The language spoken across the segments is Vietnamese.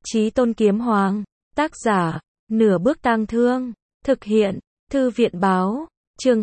Chí Tôn Kiếm Hoàng, tác giả, Nửa Bước Tang Thương, thực hiện, Thư viện báo, chương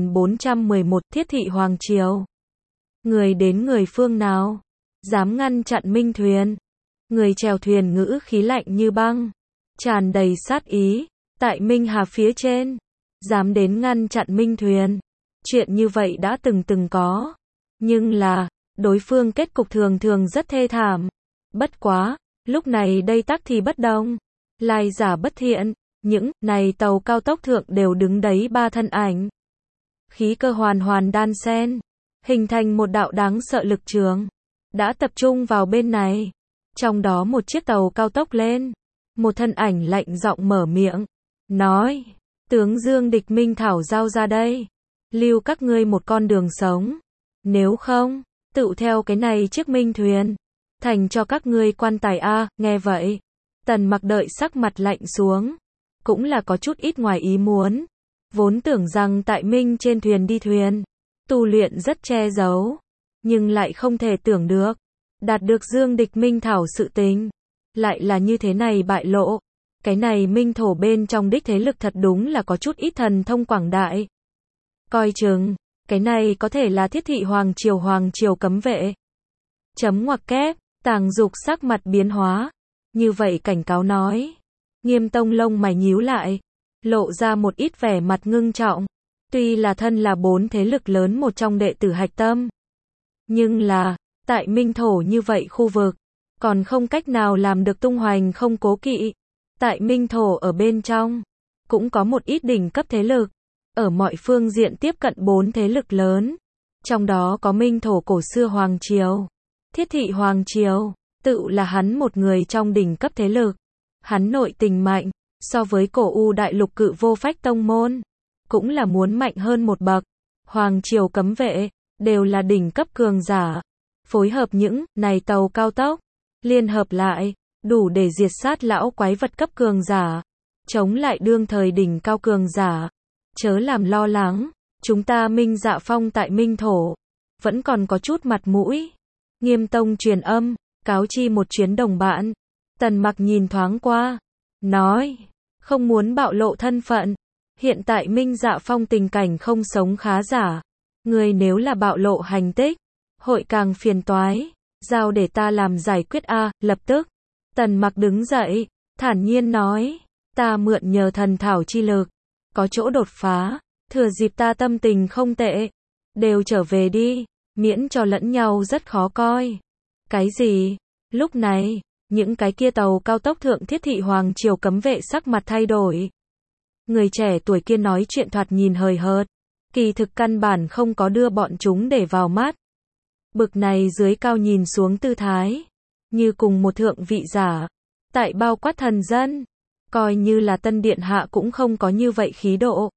2411, Thiết Thị Hoàng Triều. Người đến người phương nào, dám ngăn chặn Minh thuyền. Người chèo thuyền ngữ khí lạnh như băng, tràn đầy sát ý, tại Minh Hà phía trên, dám đến ngăn chặn Minh thuyền. Chuyện như vậy đã từng có, nhưng là, đối phương kết cục thường thường rất thê thảm. Bất quá, lúc này đây tắc thì bất đồng. Lai giả bất thiện, những này tàu cao tốc thượng đều đứng đấy ba thân ảnh. Khí cơ hoàn đan xen, hình thành một đạo đáng sợ lực trường, đã tập trung vào bên này. Trong đó một chiếc tàu cao tốc lên, một thân ảnh lạnh giọng mở miệng, nói, tướng Dương địch Minh Thảo giao ra đây, lưu các ngươi một con đường sống, nếu không, tự theo cái này chiếc Minh thuyền, thành cho các ngươi quan tài a. Nghe vậy, Tần Mặc đợi sắc mặt lạnh xuống, cũng là có chút ít ngoài ý muốn, vốn tưởng rằng tại Minh trên thuyền đi thuyền, tu luyện rất che giấu, nhưng lại không thể tưởng được, đạt được Dương địch Minh Thảo sự tình, lại là như thế này bại lộ. Cái này Minh thổ bên trong đích thế lực thật đúng là có chút ít thần thông quảng đại. Coi chừng, cái này có thể là Thiết Thị Hoàng Triều cấm vệ. Chấm ngoặc kép, Tàng Dục sắc mặt biến hóa, như vậy cảnh cáo nói. Nghiêm Tông lông mày nhíu lại, lộ ra một ít vẻ mặt ngưng trọng. Tuy là thân là bốn thế lực lớn một trong đệ tử hạch tâm, nhưng là, tại Minh thổ như vậy khu vực, còn không cách nào làm được tung hoành không cố kỵ. Tại Minh thổ ở bên trong, cũng có một ít đỉnh cấp thế lực, ở mọi phương diện tiếp cận bốn thế lực lớn. Trong đó có Minh thổ cổ xưa Hoàng Triều, Thiết Thị Hoàng Triều, tự là hắn một người trong đỉnh cấp thế lực. Hắn nội tình mạnh, so với cổ U đại lục cự vô phách tông môn, cũng là muốn mạnh hơn một bậc. Hoàng Triều cấm vệ, đều là đỉnh cấp cường giả. Phối hợp những này tàu cao tốc, liên hợp lại, đủ để diệt sát lão quái vật cấp cường giả, chống lại đương thời đỉnh cao cường giả. Chớ làm lo lắng, chúng ta Minh Dạ Phong tại Minh thổ, vẫn còn có chút mặt mũi. Nghiêm Tông truyền âm, cáo chi một chuyến đồng bạn. Tần Mặc nhìn thoáng qua, nói, không muốn bạo lộ thân phận. Hiện tại Minh Dạ Phong tình cảnh không sống khá giả. Người nếu là bạo lộ hành tích, hội càng phiền toái. Giao để ta làm giải quyết a. Lập tức, Tần Mặc đứng dậy, thản nhiên nói, ta mượn nhờ thần thảo chi lực, có chỗ đột phá, thừa dịp ta tâm tình không tệ, đều trở về đi, miễn cho lẫn nhau rất khó coi. Cái gì? Lúc này, những cái kia tàu cao tốc thượng Thiết Thị Hoàng Triều cấm vệ sắc mặt thay đổi. Người trẻ tuổi kia nói chuyện thoạt nhìn hời hợt, kỳ thực căn bản không có đưa bọn chúng để vào mắt. Bực này dưới cao nhìn xuống tư thái, như cùng một thượng vị giả, tại bao quát thần dân, coi như là tân điện hạ cũng không có như vậy khí độ.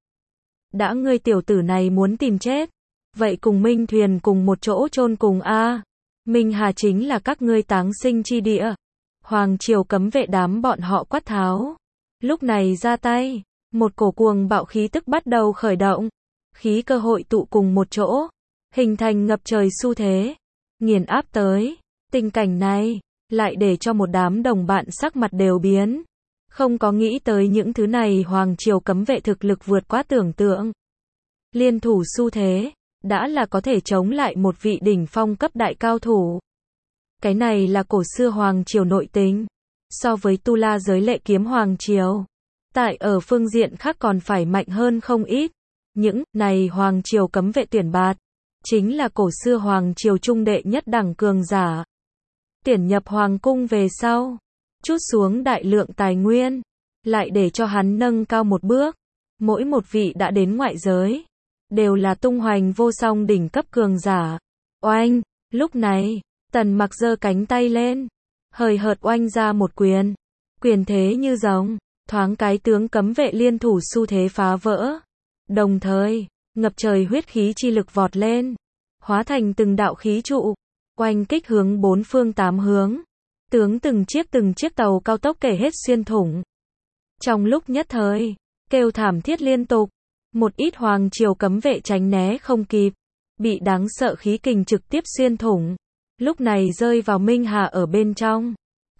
Đã ngươi tiểu tử này muốn tìm chết, vậy cùng Minh thuyền cùng một chỗ chôn cùng a. Minh Hà chính là các ngươi táng sinh chi địa. Hoàng Triều cấm vệ đám bọn họ quát tháo. Lúc này ra tay, một cổ cuồng bạo khí tức bắt đầu khởi động, khí cơ hội tụ cùng một chỗ, hình thành ngập trời xu thế, nghiền áp tới. Tình cảnh này, lại để cho một đám đồng bạn sắc mặt đều biến. Không có nghĩ tới những thứ này Hoàng Triều cấm vệ thực lực vượt quá tưởng tượng. Liên thủ xu thế, đã là có thể chống lại một vị đỉnh phong cấp đại cao thủ. Cái này là cổ xưa Hoàng Triều nội tình. So với Tu La giới lệ kiếm Hoàng Triều, tại ở phương diện khác còn phải mạnh hơn không ít. Những này Hoàng Triều cấm vệ tuyển bạt, chính là cổ xưa Hoàng Triều trung đệ nhất đẳng cường giả. Tuyển nhập Hoàng cung về sau, trút xuống đại lượng tài nguyên, lại để cho hắn nâng cao một bước. Mỗi một vị đã đến ngoại giới, đều là tung hoành vô song đỉnh cấp cường giả. Oanh, lúc này, Tần Mặc giơ cánh tay lên, hời hợt oanh ra một quyền. Quyền thế như rồng, thoáng cái tướng cấm vệ liên thủ xu thế phá vỡ. Đồng thời, ngập trời huyết khí chi lực vọt lên, hóa thành từng đạo khí trụ, oanh kích hướng bốn phương tám hướng. Tướng từng chiếc tàu cao tốc kể hết xuyên thủng. Trong lúc nhất thời, kêu thảm thiết liên tục, một ít Hoàng Triều cấm vệ tránh né không kịp, bị đáng sợ khí kình trực tiếp xuyên thủng. Lúc này rơi vào Minh Hà ở bên trong,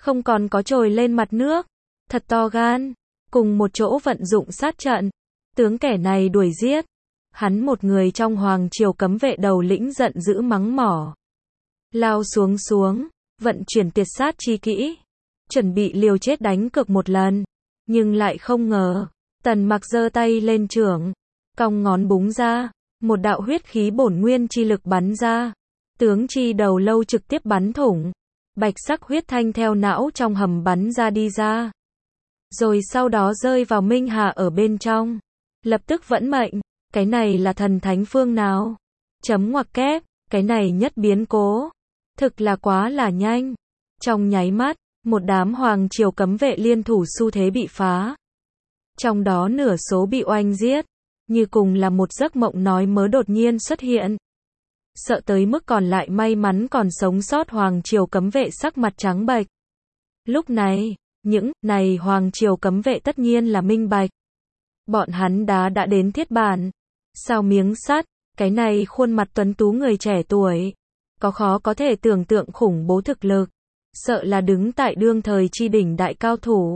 không còn có trồi lên mặt nước. Thật to gan, cùng một chỗ vận dụng sát trận. Tướng kẻ này đuổi giết. Hắn một người trong hoàng triều cấm vệ đầu lĩnh giận dữ mắng mỏ. Lao xuống, vận chuyển tuyệt sát chi kỹ. Chuẩn bị liều chết đánh cược một lần. Nhưng lại không ngờ. Tần Mặc giơ tay lên chưởng. Cong ngón búng ra. Một đạo huyết khí bổn nguyên chi lực bắn ra. Tướng chi đầu lâu trực tiếp bắn thủng. Bạch sắc huyết thanh theo não trong hầm bắn ra đi ra. Rồi sau đó rơi vào Minh Hà ở bên trong. Lập tức vẫn mệnh. Cái này là thần thánh phương nào? Chấm ngoặc kép. Cái này nhất biến cố. Thực là quá là nhanh. Trong nháy mắt, một đám hoàng triều cấm vệ liên thủ xu thế bị phá. Trong đó nửa số bị oanh giết. Như cùng là một giấc mộng nói mớ đột nhiên xuất hiện. Sợ tới mức còn lại may mắn còn sống sót hoàng triều cấm vệ sắc mặt trắng bệch. Lúc này, những này hoàng triều cấm vệ tất nhiên là minh bạch. Bọn hắn đã đến thiết bản. Sao miếng sắt, cái này khuôn mặt tuấn tú người trẻ tuổi. Có khó có thể tưởng tượng khủng bố thực lực. Sợ là đứng tại đương thời chi đỉnh đại cao thủ.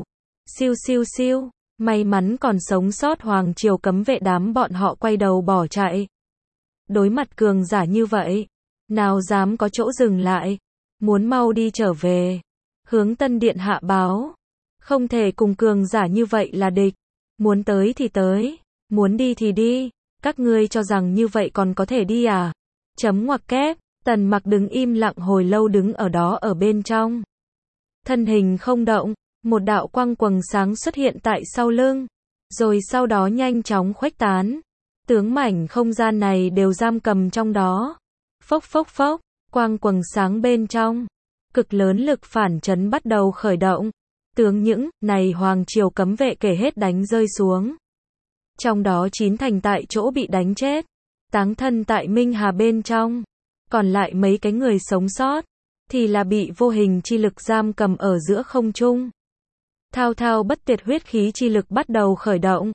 Siêu. May mắn còn sống sót hoàng triều cấm vệ đám bọn họ quay đầu bỏ chạy. Đối mặt cường giả như vậy, nào dám có chỗ dừng lại, muốn mau đi trở về. Hướng Tân Điện hạ báo, không thể cùng cường giả như vậy là địch, muốn tới thì tới, muốn đi thì đi, các ngươi cho rằng như vậy còn có thể đi à? Chấm ngoặc kép, Tần Mặc đứng im lặng hồi lâu đứng ở đó ở bên trong. Thân hình không động, một đạo quang quầng sáng xuất hiện tại sau lưng, rồi sau đó nhanh chóng khuếch tán. Tướng mảnh không gian này đều giam cầm trong đó. Phốc, quang quầng sáng bên trong. Cực lớn lực phản chấn bắt đầu khởi động. Tướng những này hoàng triều cấm vệ kể hết đánh rơi xuống. Trong đó 9 thành tại chỗ bị đánh chết. Táng thân tại Minh Hà bên trong. Còn lại mấy cái người sống sót. Thì là bị vô hình chi lực giam cầm ở giữa không trung. Thao bất tuyệt huyết khí chi lực bắt đầu khởi động.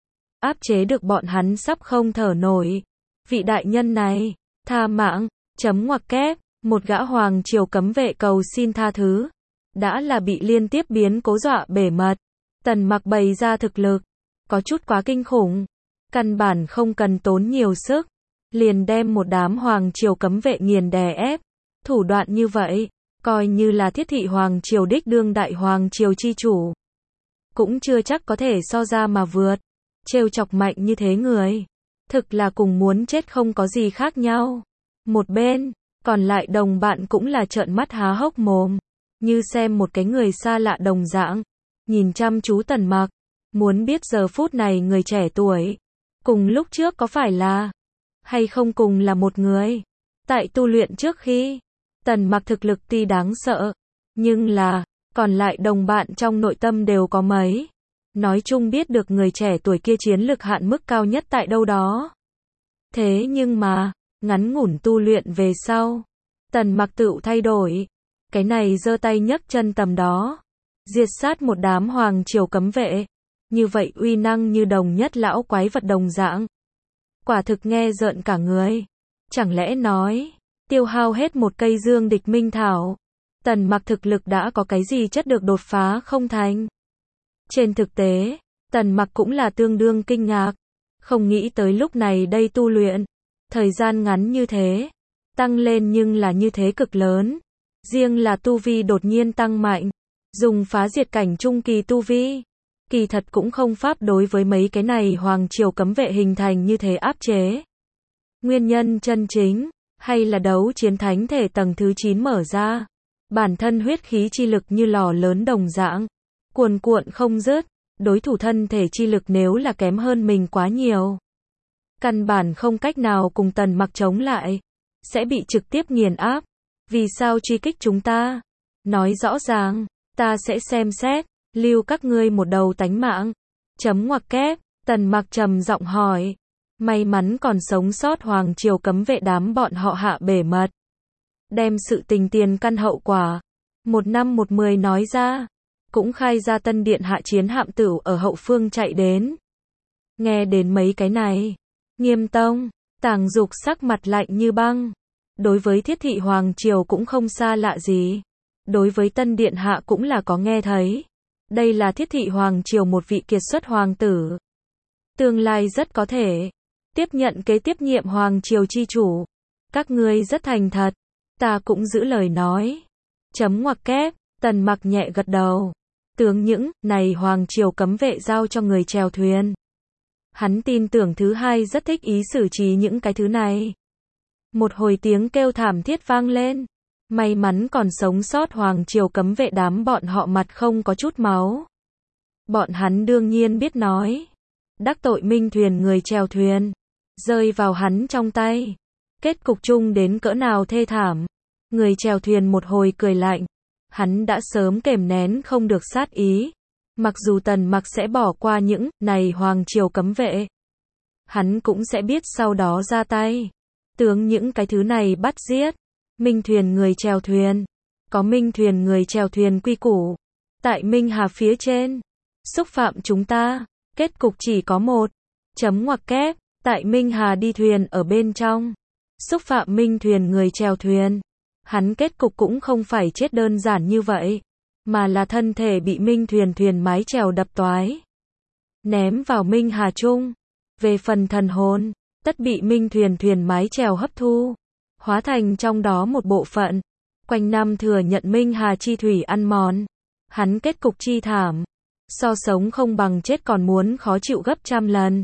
Áp chế được bọn hắn sắp không thở nổi. Vị đại nhân này, tha mạng, chấm ngoặc kép, một gã hoàng triều cấm vệ cầu xin tha thứ. Đã là bị liên tiếp biến cố dọa bể mật. Tần Mặc bày ra thực lực, có chút quá kinh khủng. Căn bản không cần tốn nhiều sức. Liền đem một đám hoàng triều cấm vệ nghiền đè ép. Thủ đoạn như vậy, coi như là thiết thị hoàng triều đích đương đại hoàng triều chi chủ. Cũng chưa chắc có thể so ra mà vượt. Trêu chọc mạnh như thế người. Thực là cùng muốn chết không có gì khác nhau. Một bên, còn lại đồng bạn cũng là trợn mắt há hốc mồm. Như xem một cái người xa lạ đồng dạng. Nhìn chăm chú Tần Mặc. Muốn biết giờ phút này người trẻ tuổi. Cùng lúc trước có phải là. Hay không cùng là một người. Tại tu luyện trước khi. Tần Mặc thực lực tuy đáng sợ. Nhưng là. Còn lại đồng bạn trong nội tâm đều có mấy. Nói chung biết được người trẻ tuổi kia chiến lực hạn mức cao nhất tại đâu đó. Thế nhưng mà, ngắn ngủn tu luyện về sau. Tần Mặc tựu thay đổi. Cái này giơ tay nhấc chân tầm đó. Diệt sát một đám hoàng triều cấm vệ. Như vậy uy năng như đồng nhất lão quái vật đồng dạng. Quả thực nghe rợn cả người. Chẳng lẽ nói, tiêu hao hết một cây dương địch minh thảo. Tần Mặc thực lực đã có cái gì chất được đột phá không thành. Trên thực tế, Tần Mặc cũng là tương đương kinh ngạc. Không nghĩ tới lúc này đây tu luyện. Thời gian ngắn như thế. Tăng lên nhưng là như thế cực lớn. Riêng là tu vi đột nhiên tăng mạnh. Dùng phá diệt cảnh trung kỳ tu vi. Kỳ thật cũng không pháp đối với mấy cái này hoàng triều cấm vệ hình thành như thế áp chế. Nguyên nhân chân chính. Hay là đấu chiến thánh thể tầng thứ 9 mở ra. Bản thân huyết khí chi lực như lò lớn đồng dạng. Cuồn cuộn không dứt. Đối thủ thân thể chi lực nếu là kém hơn mình quá nhiều. Căn bản không cách nào cùng Tần Mặc chống lại. Sẽ bị trực tiếp nghiền áp. Vì sao truy kích chúng ta? Nói rõ ràng. Ta sẽ xem xét. Lưu các ngươi một đầu tánh mạng. Chấm ngoặc kép. Tần Mặc trầm giọng hỏi. May mắn còn sống sót hoàng triều cấm vệ đám bọn họ hạ bể mật. Đem sự tình tiền căn hậu quả. 1:10 nói ra. Cũng khai ra Tân Điện hạ chiến hạm tửu ở hậu phương chạy đến. Nghe đến mấy cái này. Nghiêm Tông, Tàng Dục sắc mặt lạnh như băng. Đối với thiết thị hoàng triều cũng không xa lạ gì. đối với Tân Điện Hạ cũng là có nghe thấy. Đây là Thiết Thị Hoàng Triều một vị kiệt xuất hoàng tử. Tương lai rất có thể tiếp nhận kế tiếp nhiệm Hoàng Triều chi chủ. Các ngươi rất thành thật. Ta cũng giữ lời nói. Chấm ngoặc kép, Tần Mặc nhẹ gật đầu. Tướng những này Hoàng Triều cấm vệ giao cho người chèo thuyền. Hắn tin tưởng thứ hai rất thích ý xử trí những cái thứ này. Một hồi tiếng kêu thảm thiết vang lên. May mắn còn sống sót Hoàng Triều cấm vệ đám bọn họ mặt không có chút máu. Bọn hắn đương nhiên biết nói. Đắc tội Minh thuyền người chèo thuyền. Rơi vào hắn trong tay. Kết cục chung đến cỡ nào thê thảm. Người chèo thuyền một hồi cười lạnh. Hắn đã sớm kềm nén không được sát ý. Mặc dù Tần Mặc sẽ bỏ qua những này Hoàng Triều cấm vệ. Hắn cũng sẽ biết sau đó ra tay. Tướng những cái thứ này bắt giết. Minh thuyền người chèo thuyền. Có Minh thuyền người chèo thuyền quy củ. Tại Minh Hà phía trên. Xúc phạm chúng ta. Kết cục chỉ có một. Chấm ngoặc kép. Tại Minh Hà đi thuyền ở bên trong. Xúc phạm Minh thuyền người chèo thuyền. Hắn kết cục cũng không phải chết đơn giản như vậy. Mà là thân thể bị Minh thuyền mái chèo đập toái. Ném vào Minh Hà Trung. Về phần thần hồn. Tất bị Minh thuyền mái chèo hấp thu. Hóa thành trong đó một bộ phận. Quanh năm thừa nhận Minh Hà chi thủy ăn mòn. Hắn kết cục chi thảm. So sống không bằng chết còn muốn khó chịu gấp trăm lần.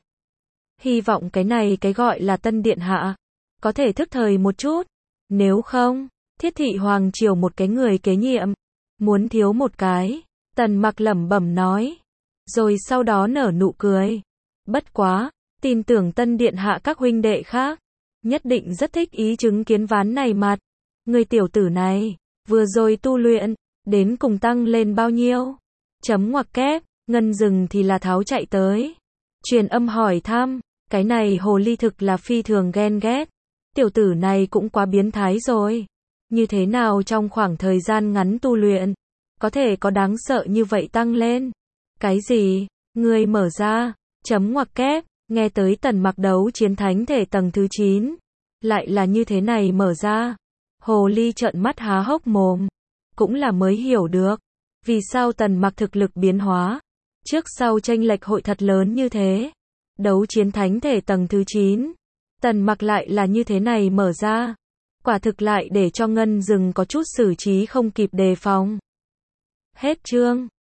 Hy vọng cái này cái gọi là Tân Điện Hạ. Có thể thức thời một chút. Nếu không, Thiết Thị Hoàng Triều một cái người kế nhiệm. Muốn thiếu một cái. Tần Mặc lẩm bẩm nói. Rồi sau đó nở nụ cười. Bất quá, tin tưởng Tân Điện Hạ các huynh đệ khác. Nhất định rất thích ý chứng kiến ván này mặt. Người tiểu tử này, vừa rồi tu luyện, đến cùng tăng lên bao nhiêu? Chấm ngoặc kép, Ngân Dừng thì là tháo chạy tới. Truyền âm hỏi thăm, cái này hồ ly thực là phi thường ghen ghét. Tiểu tử này cũng quá biến thái rồi. Như thế nào trong khoảng thời gian ngắn tu luyện, có thể có đáng sợ như vậy tăng lên? Cái gì? Ngươi mở ra, chấm ngoặc kép, nghe tới Tần Mặc đấu chiến thánh thể tầng thứ 9. Lại là như thế này mở ra. Hồ ly trợn mắt há hốc mồm. Cũng là mới hiểu được. Vì sao Tần Mặc thực lực biến hóa. Trước sau chênh lệch hội thật lớn như thế. Đấu chiến thánh thể tầng thứ 9. Tần Mặc lại là như thế này mở ra. Quả thực lại để cho Ngân Dừng có chút xử trí không kịp đề phòng. Hết chương.